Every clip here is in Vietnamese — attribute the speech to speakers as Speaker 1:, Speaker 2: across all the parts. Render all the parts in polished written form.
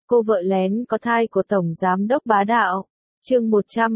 Speaker 1: Cô vợ lén có thai của Tổng Giám đốc bá đạo. Chương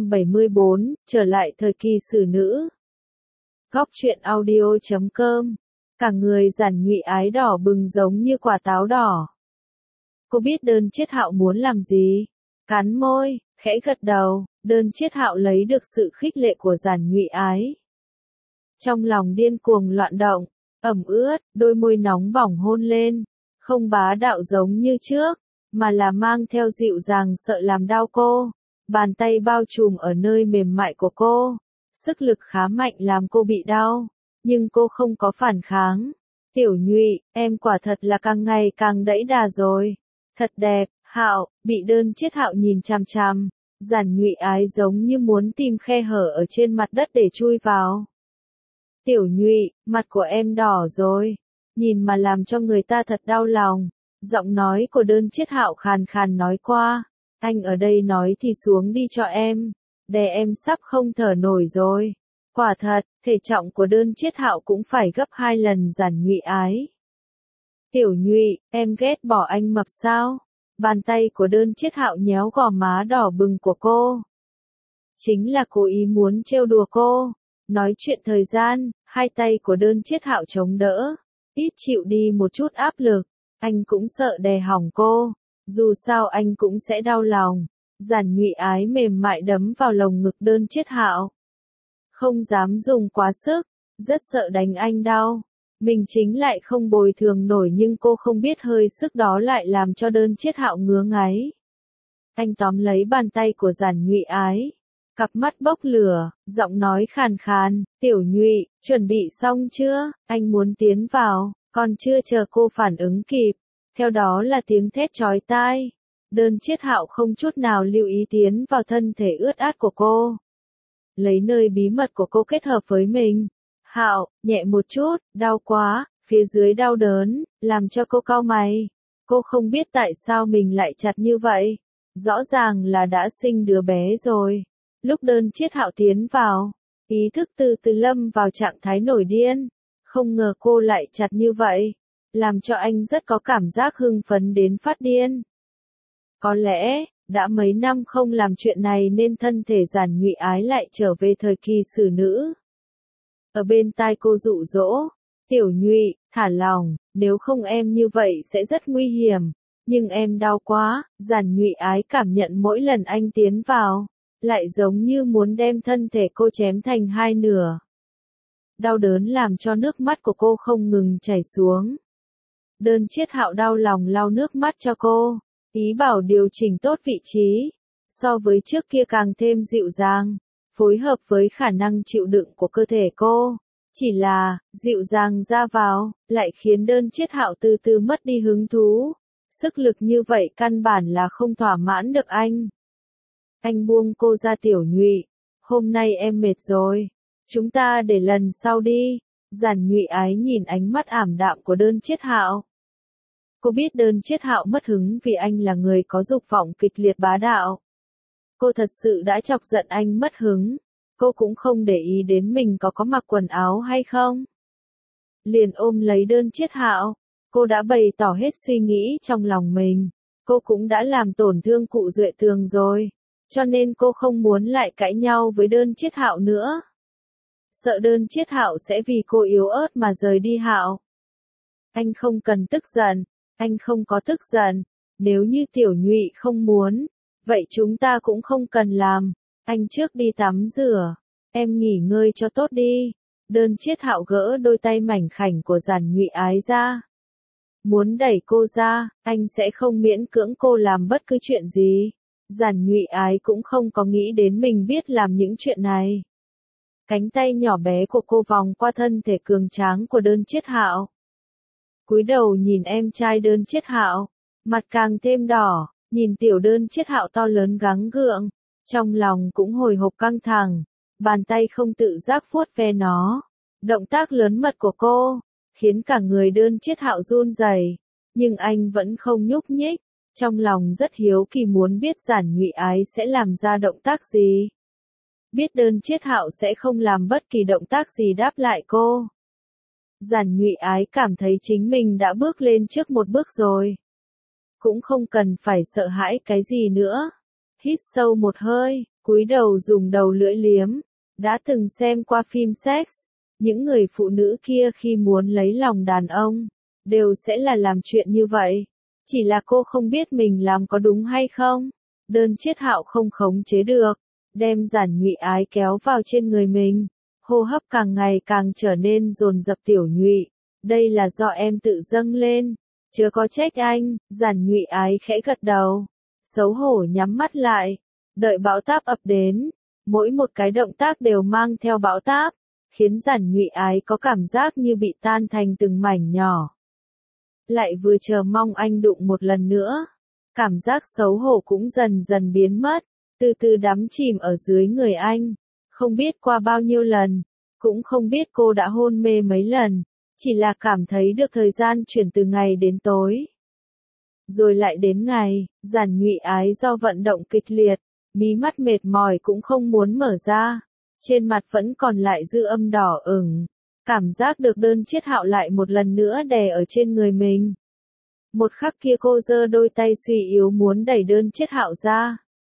Speaker 1: 174, trở lại thời kỳ xử nữ. Góc truyện audio.com. Cả người Giản Nhụy Ái đỏ bừng giống như quả táo đỏ. Cô biết Đơn Chiết Hạo muốn làm gì? Cắn môi, khẽ gật đầu, Đơn Chiết Hạo lấy được sự khích lệ của Giản Nhụy Ái. Trong lòng điên cuồng loạn động, ẩm ướt, đôi môi nóng bỏng hôn lên, không bá đạo giống như trước, mà là mang theo dịu dàng sợ làm đau cô. Bàn tay bao trùm ở nơi mềm mại của cô, sức lực khá mạnh làm cô bị đau, nhưng cô không có phản kháng. Tiểu Nhụy, em quả thật là càng ngày càng đẫy đà rồi. Thật đẹp, Hạo, bị Đơn Chiết Hạo nhìn chằm chằm, Giản Nhụy Ái giống như muốn tìm khe hở ở trên mặt đất để chui vào. Tiểu Nhụy, mặt của em đỏ rồi, nhìn mà làm cho người ta thật đau lòng. Giọng nói của Đơn Chiết Hạo khàn khàn nói qua, anh ở đây nói thì xuống đi cho em, đè em sắp không thở nổi rồi. Quả thật, thể trọng của Đơn Chiết Hạo cũng phải gấp 2 lần Giản Nhụy Ái. Tiểu Nhụy, em ghét bỏ anh mập sao? Bàn tay của Đơn Chiết Hạo nhéo gò má đỏ bừng của cô. Chính là cố ý muốn trêu đùa cô. Nói chuyện thời gian, hai tay của Đơn Chiết Hạo chống đỡ, ít chịu đi một chút áp lực. Anh cũng sợ đè hỏng cô, dù sao anh cũng sẽ đau lòng. Giản Nhụy Ái mềm mại đấm vào lồng ngực Đơn Chiết Hạo. Không dám dùng quá sức, rất sợ đánh anh đau. Mình chính lại không bồi thường nổi, nhưng cô không biết hơi sức đó lại làm cho Đơn Chiết Hạo ngứa ngáy. Anh tóm lấy bàn tay của Giản Nhụy Ái, cặp mắt bốc lửa, giọng nói khàn khàn, Tiểu Nhụy, chuẩn bị xong chưa? Anh muốn tiến vào. Còn chưa chờ cô phản ứng kịp, theo đó là tiếng thét chói tai. Đơn Chiết Hạo không chút nào lưu ý tiến vào thân thể ướt át của cô, lấy nơi bí mật của cô kết hợp với mình. Hạo, nhẹ một chút, đau quá, phía dưới đau đớn, làm cho cô cau mày. Cô không biết tại sao mình lại chặt như vậy, rõ ràng là đã sinh đứa bé rồi. Lúc Đơn Chiết Hạo tiến vào, ý thức từ từ lâm vào trạng thái nổi điên. Không ngờ cô lại chặt như vậy, làm cho anh rất có cảm giác hưng phấn đến phát điên. Có lẽ, đã mấy năm không làm chuyện này nên thân thể Giản Nhụy Ái lại trở về thời kỳ xử nữ. Ở bên tai cô dụ dỗ, Tiểu Nhụy, thả lòng, nếu không em như vậy sẽ rất nguy hiểm, nhưng em đau quá. Giản Nhụy Ái cảm nhận mỗi lần anh tiến vào, lại giống như muốn đem thân thể cô chém thành hai nửa. Đau đớn làm cho nước mắt của cô không ngừng chảy xuống. Đơn Chiết Hạo đau lòng lau nước mắt cho cô, ý bảo điều chỉnh tốt vị trí, so với trước kia càng thêm dịu dàng, phối hợp với khả năng chịu đựng của cơ thể cô. Chỉ là, dịu dàng ra vào, lại khiến Đơn Chiết Hạo từ từ mất đi hứng thú. Sức lực như vậy căn bản là không thỏa mãn được anh. Anh buông cô ra. Tiểu Nhụy, hôm nay em mệt rồi. Chúng ta để lần sau đi. Giản Nhụy Ái nhìn ánh mắt ảm đạm của Đơn Chiết Hạo. Cô biết Đơn Chiết Hạo mất hứng vì anh là người có dục vọng kịch liệt bá đạo. Cô thật sự đã chọc giận anh mất hứng. Cô cũng không để ý đến mình có mặc quần áo hay không. Liền ôm lấy Đơn Chiết Hạo. Cô đã bày tỏ hết suy nghĩ trong lòng mình. Cô cũng đã làm tổn thương cụ Duệ Tường rồi. Cho nên cô không muốn lại cãi nhau với Đơn Chiết Hạo nữa. Sợ Đơn Chiết Hạo sẽ vì cô yếu ớt mà rời đi. Hạo, anh không cần tức giận, anh không có tức giận. Nếu như Tiểu Nhụy không muốn, vậy chúng ta cũng không cần làm. Anh trước đi tắm rửa, em nghỉ ngơi cho tốt đi. Đơn Chiết Hạo gỡ đôi tay mảnh khảnh của Giản Nhụy Ái ra, muốn đẩy cô ra. Anh sẽ không miễn cưỡng cô làm bất cứ chuyện gì. Giản Nhụy Ái cũng không có nghĩ đến mình biết làm những chuyện này. Cánh tay nhỏ bé của cô vòng qua thân thể cường tráng của Đơn Chiết Hạo. Cúi đầu nhìn em trai Đơn Chiết Hạo, mặt càng thêm đỏ, nhìn tiểu Đơn Chiết Hạo to lớn gắng gượng, trong lòng cũng hồi hộp căng thẳng, bàn tay không tự giác vuốt ve nó. Động tác lớn mật của cô, khiến cả người Đơn Chiết Hạo run rẩy, nhưng anh vẫn không nhúc nhích, trong lòng rất hiếu kỳ muốn biết Giản Nhụy Ái sẽ làm ra động tác gì. Biết Đơn Chiết Hạo sẽ không làm bất kỳ động tác gì đáp lại cô. Giản Nhụy Ái cảm thấy chính mình đã bước lên trước một bước rồi. cũng không cần phải sợ hãi cái gì nữa. Hít sâu một hơi, cúi đầu dùng đầu lưỡi liếm. Đã từng xem qua phim sex, những người phụ nữ kia khi muốn lấy lòng đàn ông, đều sẽ là làm chuyện như vậy. Chỉ là cô không biết mình làm có đúng hay không. Đơn Chiết Hạo không khống chế được, đem Giản Nhụy Ái kéo vào trên người mình. Hô hấp càng ngày càng trở nên dồn dập. Tiểu Nhụy, đây là do em tự dâng lên, chớ có trách anh. Giản Nhụy Ái khẽ gật đầu, xấu hổ nhắm mắt lại, đợi bão táp ập đến. Mỗi một cái động tác đều mang theo bão táp, khiến Giản Nhụy Ái có cảm giác như bị tan thành từng mảnh nhỏ. Lại vừa chờ mong anh đụng một lần nữa, cảm giác xấu hổ cũng dần dần biến mất, từ từ đắm chìm ở dưới người anh. Không biết qua bao nhiêu lần, cũng không biết cô đã hôn mê mấy lần, chỉ là cảm thấy được thời gian chuyển từ ngày đến tối. Rồi lại đến ngày, Giản Nhụy Ái do vận động kịch liệt, mí mắt mệt mỏi cũng không muốn mở ra, trên mặt vẫn còn lại dư âm đỏ ửng. Cảm giác được Đơn Chiết Hạo lại một lần nữa đè ở trên người mình. Một khắc kia cô giơ đôi tay suy yếu muốn đẩy Đơn Chiết Hạo ra.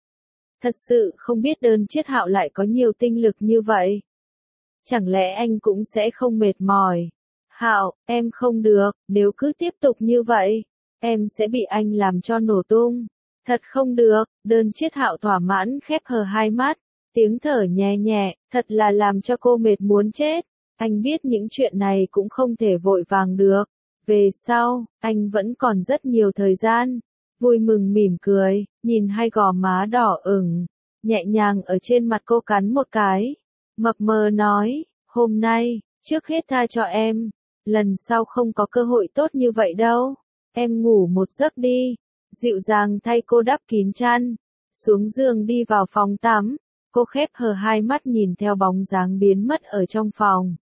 Speaker 1: Thật sự không biết Đơn Chiết Hạo lại có nhiều tinh lực như vậy. Chẳng lẽ anh cũng sẽ không mệt mỏi? Hạo, em không được, nếu cứ tiếp tục như vậy, em sẽ bị anh làm cho nổ tung. Thật không được. Đơn Chiết Hạo thỏa mãn khép hờ hai mắt, tiếng thở nhẹ nhẹ, thật là làm cho cô mệt muốn chết. Anh biết những chuyện này cũng không thể vội vàng được. Về sau, anh vẫn còn rất nhiều thời gian. Vui mừng mỉm cười, nhìn hai gò má đỏ ửng, nhẹ nhàng ở trên mặt cô cắn một cái. Mập mờ nói, hôm nay, trước hết tha cho em. Lần sau không có cơ hội tốt như vậy đâu. Em ngủ một giấc đi. Dịu dàng thay cô đắp kín chăn, xuống giường đi vào phòng tắm. Cô khép hờ hai mắt nhìn theo bóng dáng biến mất ở trong phòng.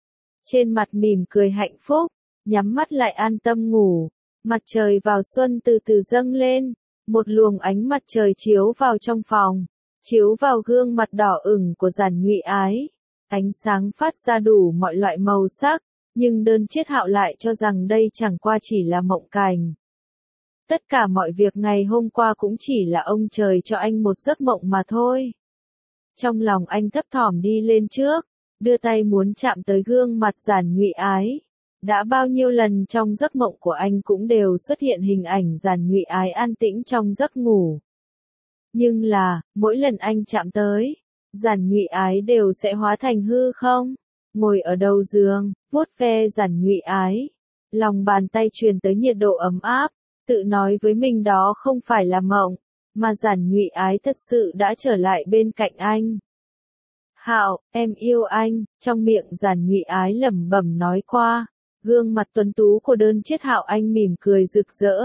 Speaker 1: Trên mặt mỉm cười hạnh phúc, nhắm mắt lại an tâm ngủ. Mặt trời vào xuân từ từ dâng lên, một luồng ánh mặt trời chiếu vào trong phòng, chiếu vào gương mặt đỏ ửng của Giản Nhụy Ái. Ánh sáng phát ra đủ mọi loại màu sắc, nhưng Đơn Chiết Hạo lại cho rằng đây chẳng qua chỉ là mộng cảnh. Tất cả mọi việc ngày hôm qua cũng chỉ là ông trời cho anh một giấc mộng mà thôi. Trong lòng anh thấp thỏm đi lên trước, đưa tay muốn chạm tới gương mặt Giản Nhụy Ái. Đã bao nhiêu lần trong giấc mộng của anh cũng đều xuất hiện hình ảnh Giản Nhụy Ái an tĩnh trong giấc ngủ. Nhưng là, mỗi lần anh chạm tới, Giản Nhụy Ái đều sẽ hóa thành hư không. Ngồi ở đầu giường, vuốt ve Giản Nhụy Ái. Lòng bàn tay truyền tới nhiệt độ ấm áp, tự nói với mình đó không phải là mộng, mà Giản Nhụy Ái thật sự đã trở lại bên cạnh anh. Hạo, em yêu anh, trong miệng Giản Nhụy Ái lẩm bẩm nói qua. Gương mặt tuấn tú của Đơn Chiết Hạo anh mỉm cười rực rỡ.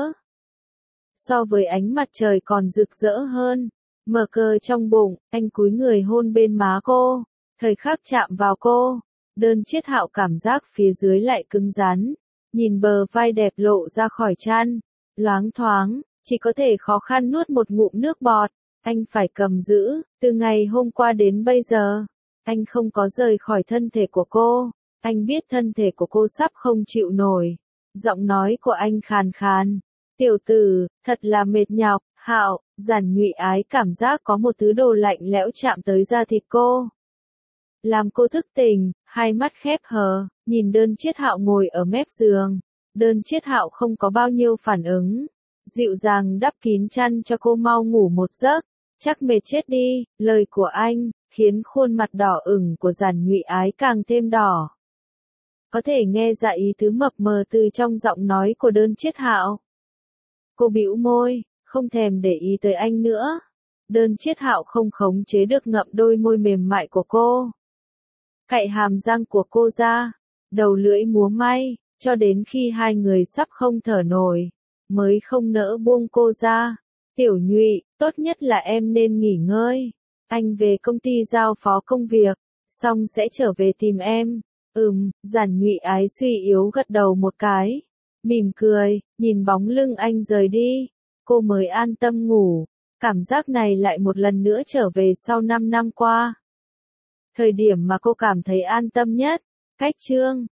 Speaker 1: So với ánh mặt trời còn rực rỡ hơn. Mở cờ trong bụng, anh cúi người hôn bên má cô. Thời khắc chạm vào cô, Đơn Chiết Hạo cảm giác phía dưới lại cứng rắn. Nhìn bờ vai đẹp lộ ra khỏi chăn, loáng thoáng, chỉ có thể khó khăn nuốt một ngụm nước bọt. Anh phải cầm giữ, từ ngày hôm qua đến bây giờ, anh không có rời khỏi thân thể của cô. Anh biết thân thể của cô sắp không chịu nổi. Giọng nói của anh khàn khàn. Tiểu tử, thật là mệt nhọc. Hạo, Giản Nhụy Ái cảm giác có một thứ đồ lạnh lẽo chạm tới da thịt cô. Làm cô thức tỉnh, hai mắt khép hờ, nhìn Đơn Chiết Hạo ngồi ở mép giường. Đơn Chiết Hạo không có bao nhiêu phản ứng. Dịu dàng đắp kín chăn cho cô mau ngủ một giấc. Chắc mệt chết đi. Lời của anh, khiến khuôn mặt đỏ ửng của Giản Nhụy Ái càng thêm đỏ. Có thể nghe ra ý tứ mập mờ từ trong giọng nói của Đơn Chiết Hạo. Cô bĩu môi, không thèm để ý tới anh nữa. Đơn Chiết Hạo không khống chế được ngậm đôi môi mềm mại của cô. Cạy hàm răng của cô ra, đầu lưỡi múa may, cho đến khi hai người sắp không thở nổi, mới không nỡ buông cô ra. Tiểu Nhụy, tốt nhất là em nên nghỉ ngơi. Anh về công ty giao phó công việc, xong sẽ trở về tìm em. Giản Nhụy Ái suy yếu gật đầu một cái, mỉm cười, nhìn bóng lưng anh rời đi, cô mới an tâm ngủ. Cảm giác này lại một lần nữa trở về sau 5 năm qua. Thời điểm mà cô cảm thấy an tâm nhất. Cách chương